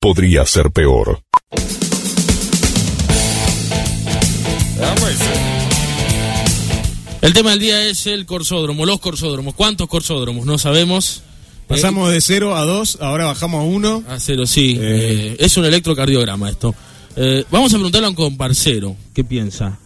podría ser peor. El tema del día es el corsódromo, los corsódromos. ¿Cuántos corsódromos? No sabemos. Pasamos de 0 a 2, ahora bajamos a 1. A 0, sí. Es un electrocardiograma esto. Vamos a preguntarle a un comparcero qué piensa.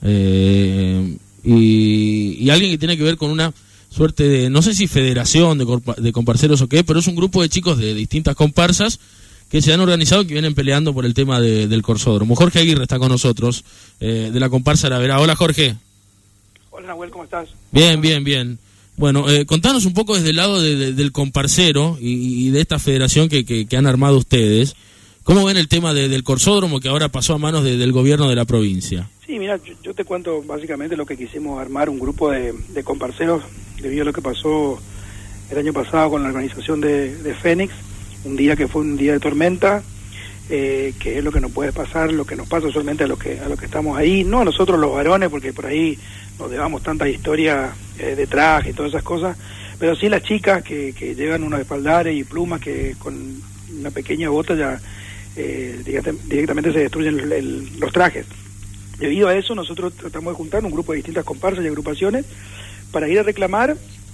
Y alguien que tiene que ver con una suerte de, no sé si federación de comparceros o qué, pero es un grupo de chicos de distintas comparsas que se han organizado y que vienen peleando por el tema del corsódromo. Jorge Aguirre está con nosotros, de la comparsa La Verá. Hola, Jorge. Hola, Nahuel, ¿cómo estás? Bien. Bueno, contanos un poco desde el lado del comparcero y de esta federación que han armado ustedes. ¿Cómo ven el tema del corsódromo que ahora pasó a manos del gobierno de la provincia? Sí, mira, yo te cuento básicamente lo que quisimos armar, un grupo de comparceros debido a lo que pasó el año pasado con la organización de Fénix, un día que fue un día de tormenta, que es lo que nos puede pasar, lo que nos pasa usualmente a los que estamos ahí, no a nosotros los varones, porque por ahí nos llevamos tanta historia de traje y todas esas cosas, pero sí las chicas que llevan unos espaldares y plumas que con una pequeña gota ya directamente se destruyen los trajes. Debido a eso nosotros tratamos de juntar un grupo de distintas comparsas y agrupaciones para ir a reclamar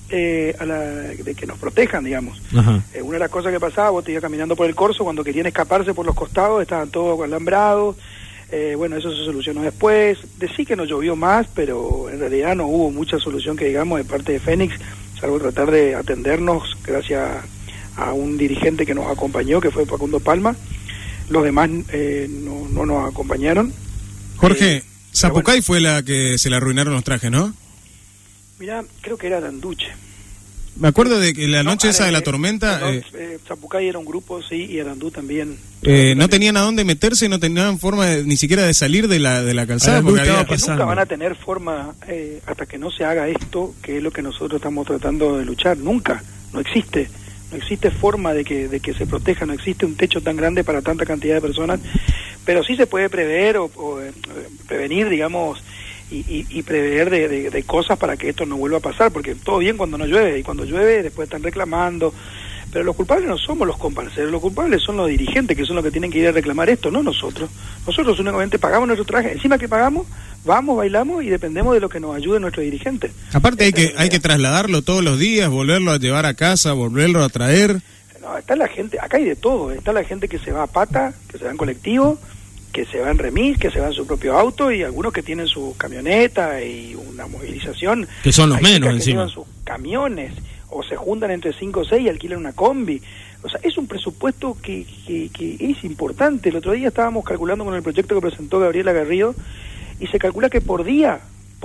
de que nos protejan, digamos. Una de las cosas que pasaba, vos te ibas caminando por el corso, cuando querían escaparse por los costados estaban todos alambrados. Bueno, eso se solucionó después. Sí que nos llovió más, pero en realidad no hubo mucha solución que digamos de parte de Fénix, salvo tratar de atendernos gracias a un dirigente que nos acompañó, que fue Facundo Palma. Los demás no nos acompañaron. Jorge, Zapucay bueno, fue la que se le arruinaron los trajes, ¿no? Mirá, creo que era Aranduche. Me acuerdo de que la noche esa de la tormenta... Zapucay era un grupo, sí, y Arandú también. No tenían a dónde meterse, no tenían forma ni siquiera de salir de la calzada. Porque nunca van a tener forma hasta que no se haga esto, que es lo que nosotros estamos tratando de luchar. Nunca, no existe forma de que se proteja, no existe un techo tan grande para tanta cantidad de personas, pero sí se puede prever o prevenir, digamos, y prever de cosas para que esto no vuelva a pasar, porque todo bien cuando no llueve, y cuando llueve después están reclamando, pero los culpables no somos los comparceros, los culpables son los dirigentes, que son los que tienen que ir a reclamar esto, no nosotros. Nosotros únicamente pagamos nuestro traje, encima que pagamos, vamos, bailamos y dependemos de lo que nos ayude nuestro dirigente. Aparte hay que trasladarlo todos los días, volverlo a llevar a casa, volverlo a traer. No, está la gente, acá hay de todo, está la gente que se va a pata, que se va en colectivo, que se va en remis, que se va en su propio auto, y algunos que tienen su camioneta y una movilización. Que son los menos que encima. llevan sus camiones, o se juntan entre 5 o 6 y alquilan una combi. O sea, es un presupuesto que es importante. El otro día estábamos calculando con el proyecto que presentó Gabriela Garrido, y se calcula que por día,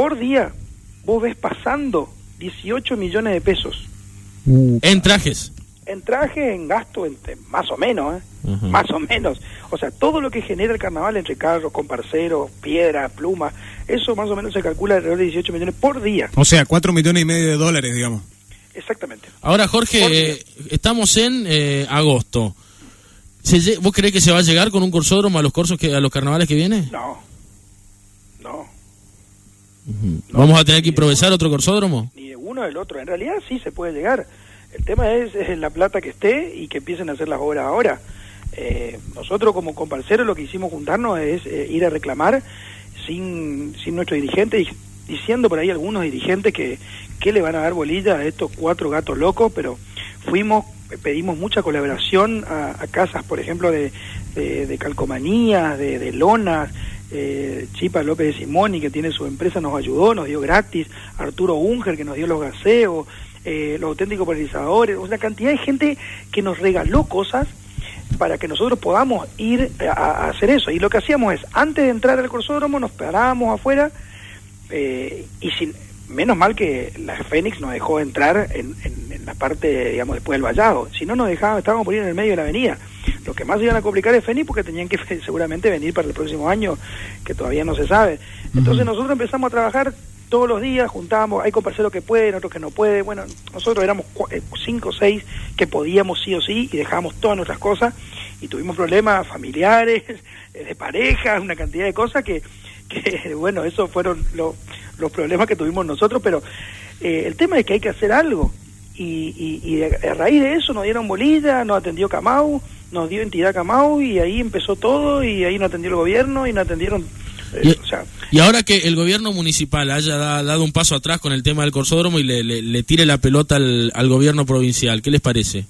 vos ves pasando 18 millones de pesos. En trajes. En traje, en gasto, más o menos, más o menos. O sea, todo lo que genera el carnaval entre carros, comparceros, piedras, plumas, eso más o menos se calcula alrededor de 18 millones por día. O sea, 4,5 millones de dólares, digamos. Exactamente. Ahora, Jorge, estamos en agosto. ¿Vos creés que se va a llegar con un corsódromo a los carnavales que viene? No. ¿Vamos a tener que improvisar otro corsódromo? Ni de uno del otro. En realidad sí se puede llegar. El tema es la plata que esté y que empiecen a hacer las obras ahora. Nosotros como comparceros lo que hicimos juntarnos es ir a reclamar sin nuestro dirigente, diciendo por ahí algunos dirigentes que le van a dar bolilla a estos 4 gatos locos, pero pedimos mucha colaboración a casas, por ejemplo, de calcomanías, de lonas. Chipa López de Simoni, que tiene su empresa, nos ayudó, nos dio gratis. Arturo Unger, que nos dio los gaseos, los auténticos polarizadores, una cantidad de gente que nos regaló cosas para que nosotros podamos ir a hacer eso. Y lo que hacíamos es, antes de entrar al corsódromo, nos parábamos afuera, menos mal que la Fénix nos dejó entrar en la parte, digamos, después del vallado. Si no nos dejaban, estábamos por ir en el medio de la avenida. Lo que más iban a complicar es Fénix, porque tenían que seguramente venir para el próximo año, que todavía no se sabe. Entonces nosotros empezamos a trabajar todos los días, juntábamos, hay comparceros que pueden, otros que no pueden. Bueno, nosotros éramos 5 o 6 que podíamos sí o sí, y dejábamos todas nuestras cosas, y tuvimos problemas familiares, de pareja, una cantidad de cosas que bueno, esos fueron los problemas que tuvimos nosotros, pero el tema es que hay que hacer algo, y a raíz de eso nos dieron bolilla, nos atendió Camau, nos dio entidad Camau, y ahí empezó todo, y ahí nos atendió el gobierno, y nos atendieron... Y ahora que el gobierno municipal haya dado un paso atrás con el tema del corsódromo y le tire la pelota al gobierno provincial, ¿qué les parece?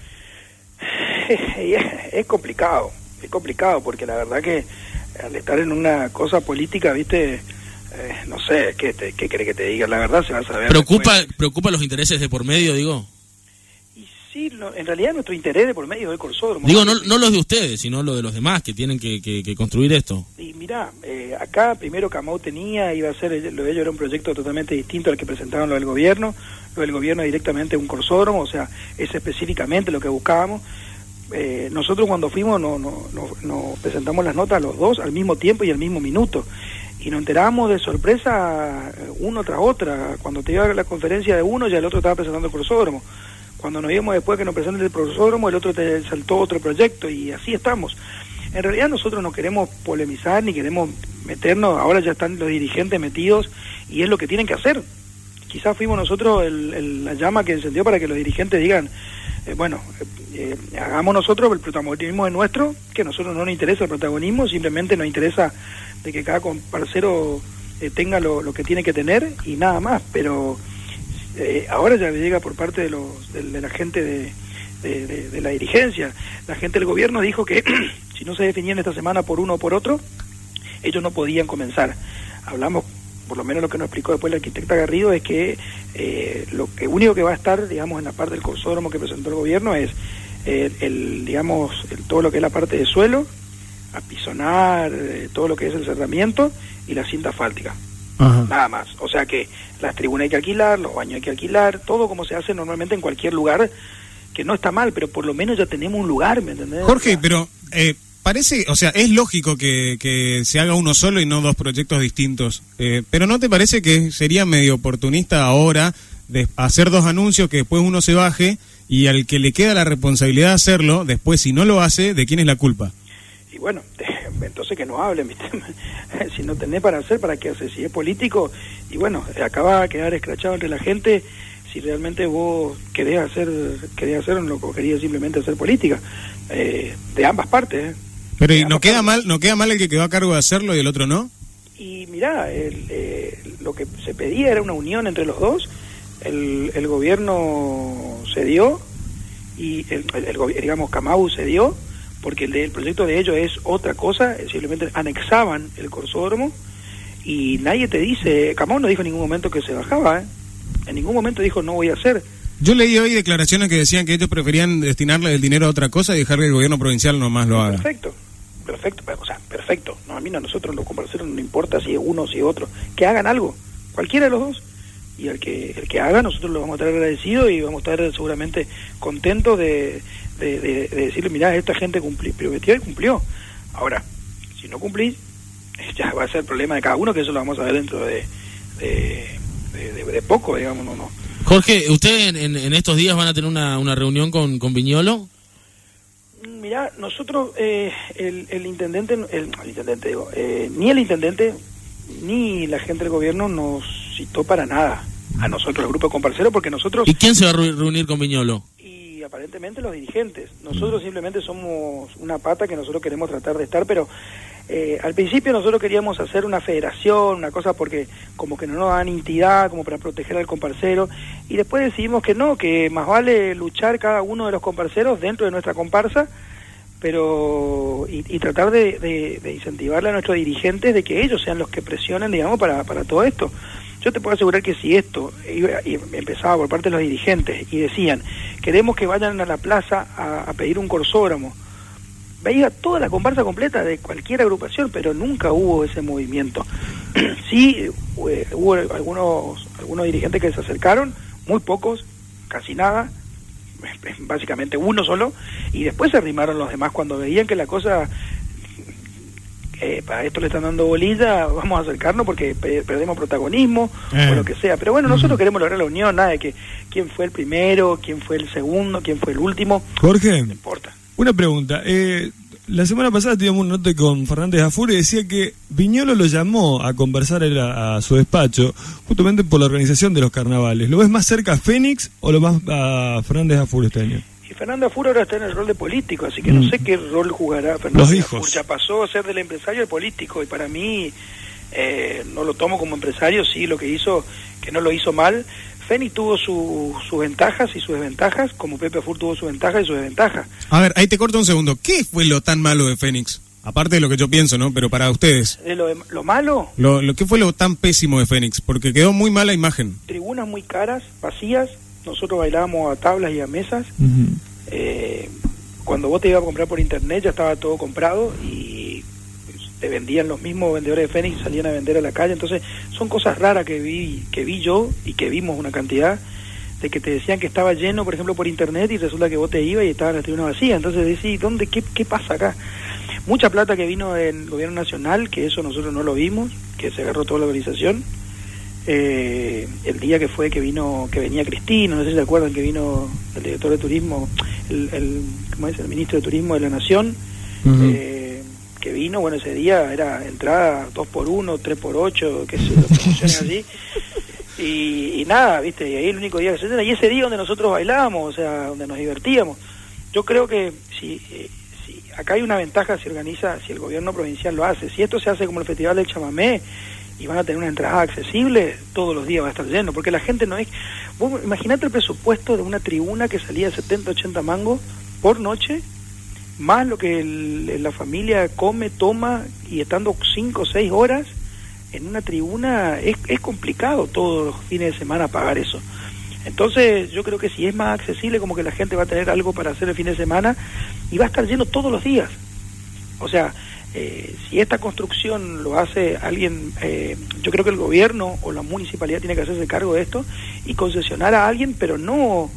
Es complicado, porque la verdad que al estar en una cosa política, viste, no sé, ¿qué querés que te diga? La verdad se va a saber. ¿Preocupa los intereses de por medio, digo? Y sí, en realidad nuestro interés de por medio del corsódromo. Digo, no los de ustedes, sino los de los demás que tienen que construir esto. Y mirá, acá primero Camau iba a ser, lo de ellos era un proyecto totalmente distinto al que presentaron lo del gobierno. Lo del gobierno directamente un corsódromo, o sea, es específicamente lo que buscábamos. Nosotros cuando fuimos nos presentamos las notas los dos al mismo tiempo y al mismo minuto, y nos enteramos de sorpresa uno tras otra. Cuando te iba a la conferencia de uno, ya el otro estaba presentando el corsódromo. Cuando nos vimos después que nos presenten el corsódromo, el otro te saltó otro proyecto, y así estamos. En realidad nosotros no queremos polemizar ni queremos meternos, ahora ya están los dirigentes metidos y es lo que tienen que hacer. Quizás fuimos nosotros la llama que encendió para que los dirigentes digan, hagamos nosotros, el protagonismo es nuestro, que a nosotros no nos interesa el protagonismo, simplemente nos interesa de que cada comparcero tenga lo que tiene que tener y nada más. Pero ahora ya llega por parte de la gente de la dirigencia. La gente del gobierno dijo que si no se definían esta semana por uno o por otro, ellos no podían comenzar. Hablamos, por lo menos lo que nos explicó después la arquitecta Garrido, es que lo único que va a estar, digamos, en la parte del corsódromo que presentó el gobierno es todo lo que es la parte de suelo, apisonar, todo lo que es el cerramiento y la cinta asfáltica. Ajá. Nada más. O sea que las tribunas hay que alquilar, los baños hay que alquilar, todo como se hace normalmente en cualquier lugar, que no está mal, pero por lo menos ya tenemos un lugar, ¿me entendés? Jorge, pero parece, o sea, es lógico que se haga uno solo y no dos proyectos distintos, pero ¿no te parece que sería medio oportunista ahora de hacer dos anuncios que después uno se baje y al que le queda la responsabilidad de hacerlo, después si no lo hace, ¿de quién es la culpa? Y bueno, entonces que no hablen, ¿viste? Si no tenés para hacer, ¿para qué hacer? Si es político, y bueno, acaba de quedar escrachado entre la gente si realmente vos querés hacer o no querías simplemente hacer política, de ambas partes, Pero ¿y no queda mal el que quedó a cargo de hacerlo y el otro no? Y mirá, lo que se pedía era una unión entre los dos. El gobierno cedió y digamos Camau cedió, porque el proyecto de ellos es otra cosa, simplemente anexaban el corsódromo y nadie te dice, Camau no dijo en ningún momento que se bajaba, en ningún momento dijo no voy a hacer. Yo leí hoy declaraciones que decían que ellos preferían destinarle el dinero a otra cosa y dejar que el gobierno provincial nomás lo haga. Perfecto, o sea, perfecto. No, a mí nosotros los comparceros no importa si es uno o si es otro, que hagan algo, cualquiera de los dos. Y el que haga, nosotros lo vamos a estar agradecidos y vamos a estar seguramente contentos de decirle, mirá, esta gente prometió y cumplió. Ahora, si no cumplís, ya va a ser el problema de cada uno, que eso lo vamos a ver dentro de poco, digamos, no. Jorge, ¿usted en estos días van a tener una reunión con Viñolo? Mirá, nosotros, el intendente, ni el intendente ni la gente del gobierno nos citó para nada a nosotros, el grupo de comparceros, porque nosotros... ¿Y quién se va a reunir con Viñolo? Y aparentemente los dirigentes. Nosotros simplemente somos una pata que nosotros queremos tratar de estar, pero al principio nosotros queríamos hacer una federación, una cosa porque como que no nos dan entidad, como para proteger al comparcero, y después decidimos que no, que más vale luchar cada uno de los comparceros dentro de nuestra comparsa, pero y tratar de incentivarle a nuestros dirigentes de que ellos sean los que presionen, digamos, para todo esto. Yo te puedo asegurar que si esto empezaba por parte de los dirigentes y decían, queremos que vayan a la plaza a pedir un corsódromo, veía toda la comparsa completa de cualquier agrupación, pero nunca hubo ese movimiento. Sí, hubo algunos dirigentes que se acercaron, muy pocos, casi nada, básicamente uno solo, y después se arrimaron los demás cuando veían que la cosa, para esto le están dando bolilla, vamos a acercarnos porque perdemos protagonismo o lo que sea. Pero bueno, nosotros queremos lograr la unión, nada de que quién fue el primero, quién fue el segundo, quién fue el último. Jorge, no importa. Una pregunta, La semana pasada teníamos un note con Fernández Afur y decía que Viñolo lo llamó a conversar a su despacho justamente por la organización de los carnavales. ¿Lo ves más cerca a Fénix o lo más a Fernández Afur este año? Y Fernando Afur ahora está en el rol de político, así que no sé qué rol jugará Fernando Los Afur. hijos. Ya pasó a ser del empresario al político, y para mí no lo tomo como empresario, sí, lo que hizo, que no lo hizo mal. Fénix tuvo sus ventajas y sus desventajas, como Pepe Afur tuvo sus ventajas y sus desventajas. A ver, ahí te corto un segundo. ¿Qué fue lo tan malo de Fénix? Aparte de lo que yo pienso, ¿no? Pero para ustedes. Lo malo, ¿Qué fue lo tan pésimo de Fénix? Porque quedó muy mala imagen. tribunas muy caras, vacías, nosotros bailábamos a tablas y a mesas. Cuando vos te ibas a comprar por internet ya estaba todo comprado y te vendían los mismos vendedores de Fénix, salían a vender a la calle. Entonces son cosas raras que vi yo y que vimos una cantidad, de que te decían que estaba lleno, por ejemplo, por internet, y resulta que vos te ibas y estaban las tribunas vacías. Entonces decís, qué pasa acá? Mucha plata que vino del gobierno nacional, que eso nosotros no lo vimos, que se agarró toda la organización. El día que venía Cristina, no sé si se acuerdan, que vino el director de turismo, el ministro de turismo de la nación, que vino, bueno, ese día era entrada 2x1, 3x8, qué sé yo, promociones así, y nada, viste, y ahí el único día que se llena, y ese día donde nosotros bailábamos, o sea, donde nos divertíamos. Yo creo que si acá hay una ventaja si el gobierno provincial lo hace. Si esto se hace como el Festival del Chamamé y van a tener una entrada accesible, todos los días va a estar lleno, porque la gente no es... Vos imaginate el presupuesto de una tribuna que salía 70, 80 mangos por noche, más lo que la familia come, toma, y estando 5 o 6 horas en una tribuna, es complicado todos los fines de semana pagar eso. Entonces yo creo que si es más accesible, como que la gente va a tener algo para hacer el fin de semana y va a estar lleno todos los días. O sea, si esta construcción lo hace alguien, yo creo que el gobierno o la municipalidad tiene que hacerse cargo de esto y concesionar a alguien, pero no,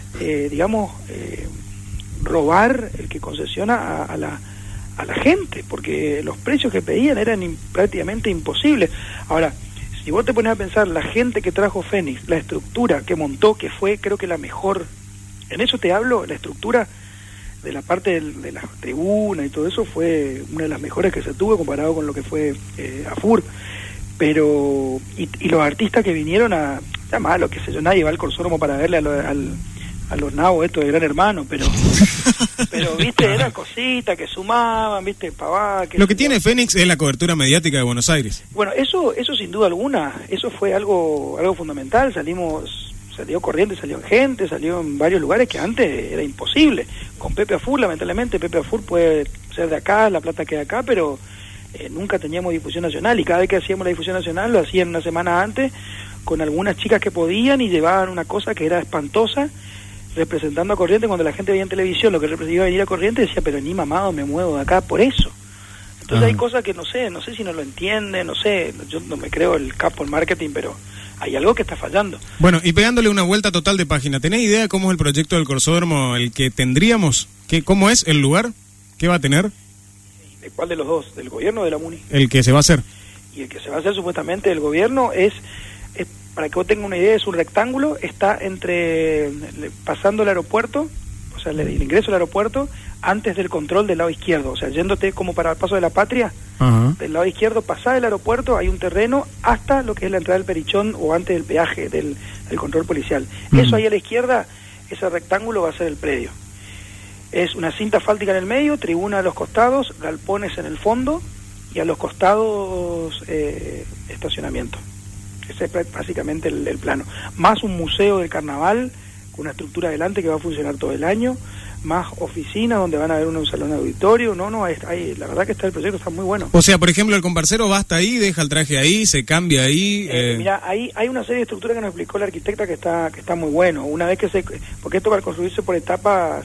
robar el que concesiona a la gente, porque los precios que pedían eran prácticamente imposibles. Ahora, si vos te pones a pensar, la gente que trajo Fénix, la estructura que montó, que fue creo que la mejor, en eso te hablo, la estructura de la parte de la tribuna y todo eso fue una de las mejores que se tuvo comparado con lo que fue Afur. Pero y los artistas que vinieron ya malo, qué sé yo, nadie va al Corsódromo para verle a los nabos estos de Gran Hermano, pero viste, eran cositas que sumaban, viste, pavá, Lo que tiene Fénix es la cobertura mediática de Buenos Aires. Bueno, eso sin duda alguna, eso fue algo fundamental. Salió Corrientes, salió gente, salió en varios lugares que antes era imposible. Con Pepe Afur, lamentablemente, Pepe Afur puede ser de acá, la plata queda acá, pero nunca teníamos difusión nacional, y cada vez que hacíamos la difusión nacional lo hacían una semana antes con algunas chicas que podían y llevaban una cosa que era espantosa, representando a Corrientes. Cuando la gente veía en televisión lo que iba a venir a Corrientes, decía, pero ni mamado me muevo de acá por eso. Entonces hay cosas que no sé si no lo entienden, no sé, yo no me creo el capo en marketing, pero hay algo que está fallando. Bueno, y pegándole una vuelta total de página, ¿tenés idea cómo es el proyecto del Corsódromo, el que tendríamos? ¿Cómo es el lugar? ¿Qué va a tener? ¿De cuál de los dos? ¿Del gobierno o de la MUNI? El que se va a hacer. Y el que se va a hacer supuestamente del gobierno es para que vos tengas una idea, es un rectángulo, está pasando el aeropuerto, o sea, el ingreso al aeropuerto, antes del control del lado izquierdo, o sea, yéndote como para el Paso de la Patria, del lado izquierdo, pasás el aeropuerto, hay un terreno hasta lo que es la entrada del Perichón o antes del peaje del control policial. Eso ahí a la izquierda, ese rectángulo va a ser el predio. Es una cinta asfáltica en el medio, tribuna a los costados, galpones en el fondo y a los costados estacionamiento. Ese es básicamente el plano. Más un museo del carnaval con una estructura adelante que va a funcionar todo el año, más oficinas donde van a haber un salón de auditorio. La verdad que el proyecto está muy bueno. O sea, por ejemplo, el comparsero va hasta ahí, deja el traje ahí, se cambia ahí. Mira, hay una serie de estructuras que nos explicó la arquitecta que está muy bueno. Una vez porque esto va a construirse por etapas,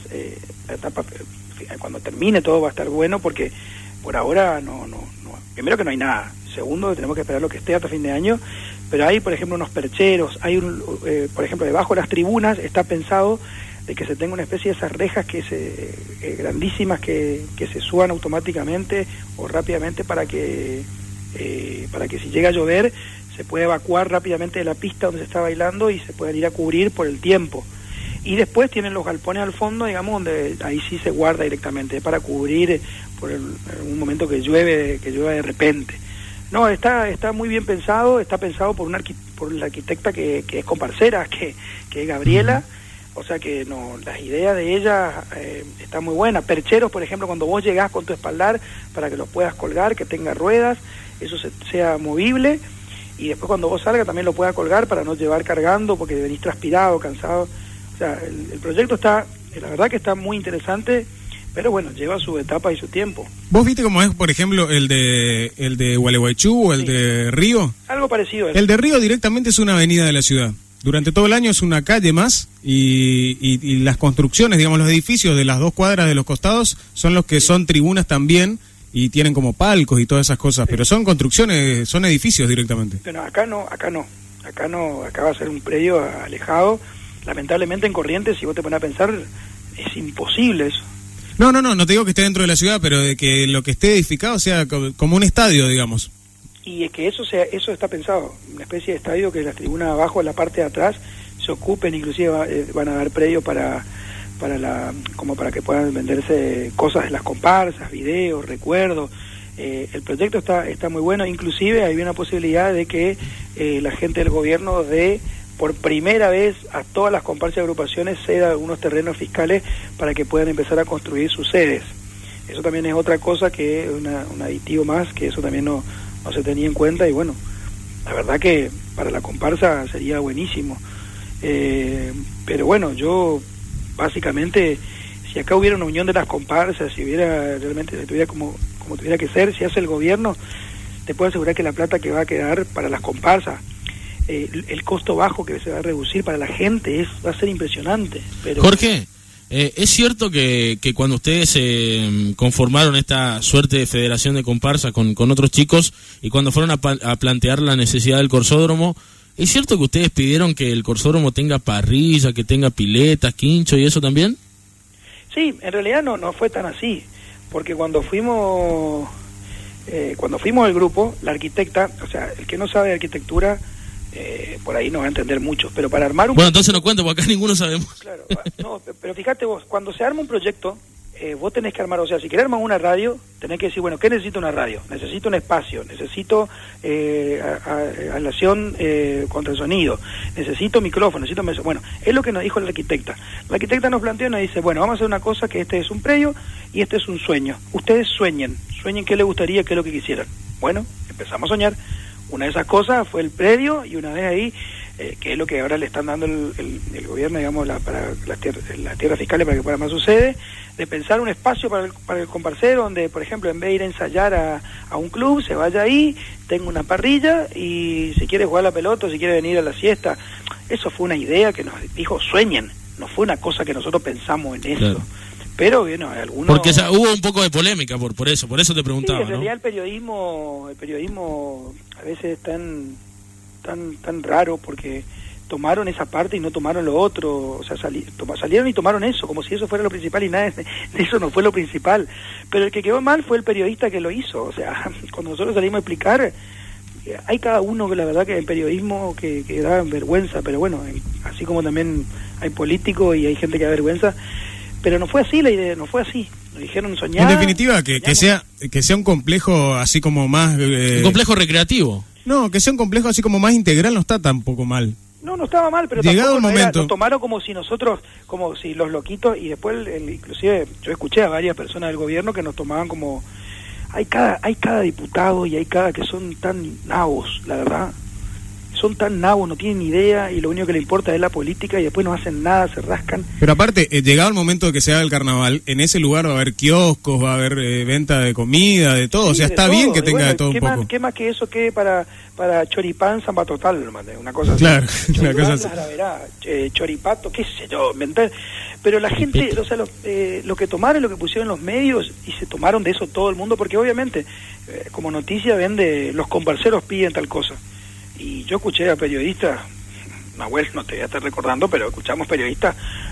cuando termine todo va a estar bueno, porque por ahora no. Primero que no hay nada. Segundo, tenemos que esperar lo que esté hasta fin de año. Pero hay, por ejemplo, unos percheros, por ejemplo, debajo de las tribunas está pensado de que se tenga una especie de esas rejas grandísimas que se suban automáticamente o rápidamente para que si llega a llover se pueda evacuar rápidamente de la pista donde se está bailando y se puedan ir a cubrir por el tiempo. Y después tienen los galpones al fondo, digamos, donde ahí sí se guarda directamente, para cubrir por un momento que llueve de repente. No, está muy bien pensado, está pensado por la arquitecta que es comparcera, que es Gabriela. O sea que no, las ideas de ella están muy buenas. Percheros, por ejemplo, cuando vos llegás con tu espaldar para que lo puedas colgar, que tenga ruedas, eso sea movible, y después cuando vos salgas también lo puedas colgar para no llevar cargando porque venís transpirado, cansado. O sea, el proyecto está, la verdad que está muy interesante, pero bueno, lleva su etapa y su tiempo. ¿Vos viste cómo es, por ejemplo, el de Gualeguaychú o el de Río? Algo parecido. El de Río directamente es una avenida de la ciudad. Durante todo el año es una calle más y las construcciones, digamos, los edificios de las 2 cuadras de los costados son los que son tribunas también y tienen como palcos y todas esas cosas, pero son construcciones, son edificios directamente. Pero acá no, acá va a ser un predio alejado. Lamentablemente en Corrientes, si vos te pones a pensar, es imposible eso. No te digo que esté dentro de la ciudad, pero de que lo que esté edificado sea como un estadio, digamos. Y es que eso está pensado, una especie de estadio que las tribunas abajo, en la parte de atrás, se ocupen, inclusive van a dar predio para que puedan venderse cosas de las comparsas, videos, recuerdos. El proyecto está muy bueno, inclusive hay una posibilidad de que la gente del gobierno dé por primera vez a todas las comparsas y agrupaciones ceda algunos terrenos fiscales para que puedan empezar a construir sus sedes. Eso también es otra cosa que es un aditivo más, que eso también no se tenía en cuenta, y bueno, la verdad que para la comparsa sería buenísimo. Pero bueno, yo básicamente, si acá hubiera una unión de las comparsas, si hubiera realmente, si tuviera como tuviera que ser, si hace el gobierno, te puedo asegurar que la plata que va a quedar para las comparsas, el costo bajo que se va a reducir para la gente va a ser impresionante. Pero Jorge, ¿es cierto que cuando ustedes conformaron esta suerte de federación de comparsa con otros chicos y cuando fueron a plantear la necesidad del corsódromo, ¿es cierto que ustedes pidieron que el corsódromo tenga parrilla, que tenga piletas, quincho y eso también? Sí, en realidad no fue tan así, porque cuando fuimos el grupo, la arquitecta, o sea, el que no sabe de arquitectura, por ahí no va a entender mucho, pero para armar un... Bueno, entonces no cuento, porque acá ninguno sabemos. Claro, no, pero fíjate vos, cuando se arma un proyecto, vos tenés que armar, o sea, si querés armar una radio, tenés que decir, bueno, ¿qué necesito una radio? Necesito un espacio, necesito aislación contra el sonido, necesito micrófono, necesito mesa. Bueno, es lo que nos dijo la arquitecta. La arquitecta nos planteó y nos dice, bueno, vamos a hacer una cosa, que este es un predio y este es un sueño. Ustedes sueñen qué les gustaría, qué es lo que quisieran. Bueno, empezamos a soñar. Una de esas cosas fue el predio, y una vez ahí, que es lo que ahora le están dando el gobierno, digamos, para las tierras fiscales para que pueda más sucede, de pensar un espacio para el comparcero, donde, por ejemplo, en vez de ir a ensayar a un club, se vaya ahí, tenga una parrilla, y si quiere jugar la pelota, si quiere venir a la siesta. Eso fue una idea que nos dijo, sueñen, no fue una cosa que nosotros pensamos en eso. Claro. Pero bueno, algunos... Porque hubo un poco de polémica por eso te preguntaba. Sí, en realidad, ¿no? el periodismo a veces es tan raro, porque tomaron esa parte y no tomaron lo otro. O sea, salieron y tomaron eso, como si eso fuera lo principal, y nada de eso no fue lo principal. Pero el que quedó mal fue el periodista que lo hizo. O sea, cuando nosotros salimos a explicar, hay cada uno, la verdad, que en periodismo que da vergüenza, pero bueno, así como también hay políticos y hay gente que da vergüenza. Pero no fue así la idea, no fue así. Nos dijeron soñar. En definitiva, que sea un complejo así como más... un complejo recreativo. No, que sea un complejo así como más integral no está tampoco mal. No estaba mal, pero llegado el momento, nos tomaron como si los loquitos, y después inclusive yo escuché a varias personas del gobierno que nos tomaban como... Hay cada diputado y hay cada que son tan nabos, la verdad. Son tan nabos, no tienen ni idea, y lo único que les importa es la política, y después no hacen nada, se rascan. Pero aparte, llegado el momento de que se haga el carnaval, en ese lugar va a haber kioscos, va a haber venta de comida, de todo. Sí, o sea, está todo bien que tenga de todo un poco. ¿Qué más que eso que para choripán, samba total, una cosa claro, así? Claro, una cosa así. Choripato, qué sé yo, mental. Pero la gente, o sea, lo que tomaron, lo que pusieron en los medios, y se tomaron de eso todo el mundo, porque obviamente, como noticia vende, los comparseros piden tal cosa. Y yo escuché a periodistas, Nahuel, no te voy a estar recordando, pero escuchamos periodistas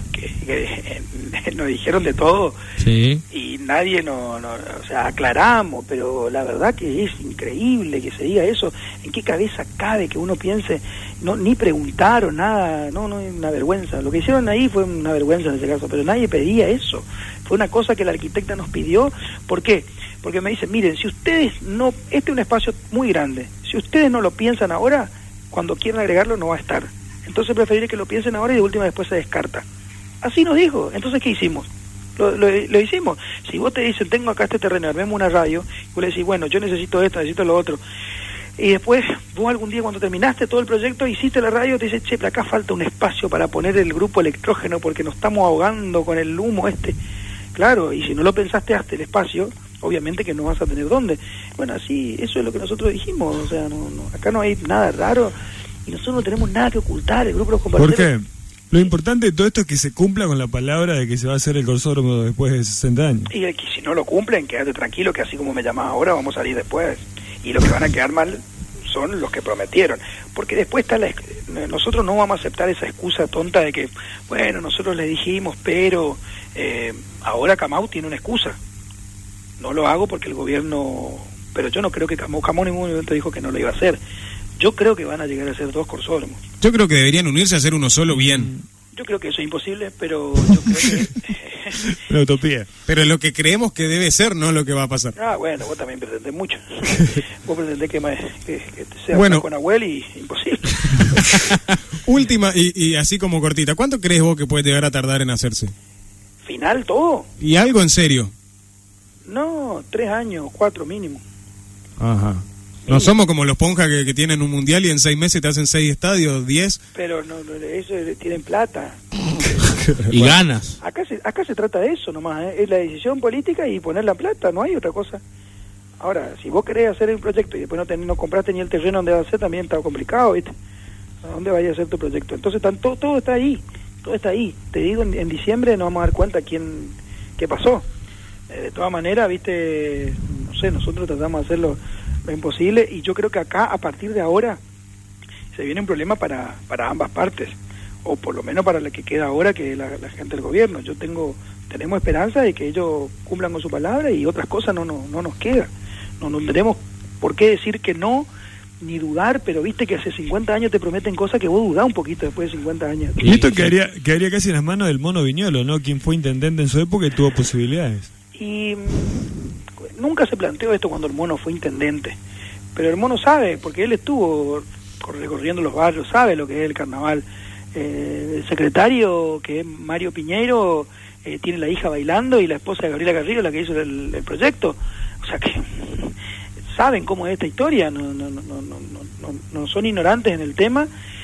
nos dijeron de todo, Sí. y nadie o sea, aclaramos, pero la verdad que es increíble que se diga eso. ¿En qué cabeza cabe que uno piense? No, ni preguntaron nada, no es una vergüenza. Lo que hicieron ahí fue una vergüenza en ese caso, pero nadie pedía eso. Fue una cosa que la arquitecta nos pidió. ¿Por qué? Porque me dicen, miren, si ustedes no, este es un espacio muy grande, si ustedes no lo piensan ahora, cuando quieran agregarlo no va a estar. Entonces preferible que lo piensen ahora y de última después se descarta. Así nos dijo. Entonces, ¿qué hicimos? Lo hicimos. Si vos te dicen, tengo acá este terreno, armemos una radio, y vos le decís, bueno, yo necesito esto, necesito lo otro, y después vos algún día cuando terminaste todo el proyecto, hiciste la radio, te dice, che, pero acá falta un espacio para poner el grupo electrógeno porque nos estamos ahogando con el humo este. Claro, y si no lo pensaste hasta el espacio, obviamente que no vas a tener dónde. Bueno, así, eso es lo que nosotros dijimos. O sea, acá no hay nada raro y nosotros no tenemos nada que ocultar. El grupo de los compañeros. ¿Por qué? Lo importante de todo esto es que se cumpla con la palabra de que se va a hacer el corsódromo después de 60 años. Y que si no lo cumplen, quédate tranquilo que así como me llamás ahora, vamos a salir después. Y los que van a quedar mal son los que prometieron. Porque después está nosotros no vamos a aceptar esa excusa tonta de que, bueno, nosotros le dijimos, pero ahora Camau tiene una excusa. No lo hago porque el gobierno... Pero yo no creo que Camau en ningún momento dijo que no lo iba a hacer. Yo creo que van a llegar a ser 2 corsódromos. Yo creo que deberían unirse a hacer uno solo bien. Yo creo que eso es imposible, pero yo creo que... Una utopía. Pero lo que creemos que debe ser, no lo que va a pasar. Bueno, vos también pretendés mucho. Vos pretendés que sea bueno, con Nahuel y imposible. Última, y así como cortita, ¿cuánto crees vos que puede llegar a tardar en hacerse? ¿Final todo? ¿Y algo en serio? No, 3 años, 4 mínimo. Ajá. No somos como los Ponja que tienen un mundial y en 6 meses te hacen 6 estadios, 10. Pero no eso tienen plata. Y ganas. Acá se trata de eso nomás, es la decisión política y poner la plata, no hay otra cosa. Ahora, si vos querés hacer el proyecto y después no compraste ni el terreno donde va a ser, también está complicado, ¿viste? ¿A dónde vaya a hacer tu proyecto? Entonces todo está ahí, todo está ahí. Te digo, en diciembre nos vamos a dar cuenta qué pasó. De todas maneras, ¿viste? No sé, nosotros tratamos de hacer lo imposible y yo creo que acá, a partir de ahora, se viene un problema para ambas partes, o por lo menos para la que queda ahora, que es la gente del gobierno. Tenemos esperanza de que ellos cumplan con su palabra y otras cosas no nos quedan. No tenemos por qué decir que no, ni dudar, pero viste que hace 50 años te prometen cosas que vos dudás un poquito después de 50 años. Y esto quedaría casi en las manos del Mono Viñolo, ¿no? Quien fue intendente en su época y tuvo posibilidades. Y nunca se planteó esto cuando el Mono fue intendente, pero el Mono sabe, porque él estuvo recorriendo los barrios, sabe lo que es el carnaval. El secretario, que es Mario Piñeiro, tiene la hija bailando y la esposa de Gabriela Carrillo, la que hizo el proyecto. O sea que saben cómo es esta historia, no son ignorantes en el tema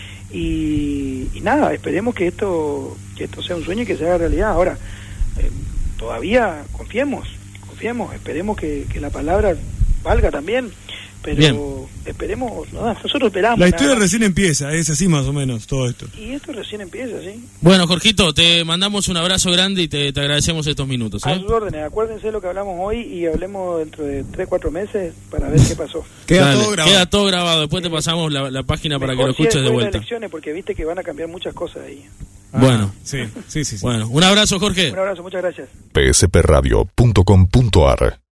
y nada, esperemos que esto sea un sueño y que se haga realidad. Ahora, todavía confiemos, esperemos que la palabra valga también, pero bien. Esperemos, nosotros esperamos. La historia recién empieza, es así más o menos todo esto. Y esto recién empieza, sí. Bueno, Jorgito, te mandamos un abrazo grande y te agradecemos estos minutos. A sus órdenes, acuérdense de lo que hablamos hoy y hablemos dentro de 3-4 meses para ver qué pasó. Queda todo grabado. Queda todo grabado, después te pasamos la página para que lo escuches de vuelta. Elecciones porque viste que van a cambiar muchas cosas ahí. Bueno, sí. Bueno, un abrazo, Jorge. Un abrazo, muchas gracias. pspradio.com.ar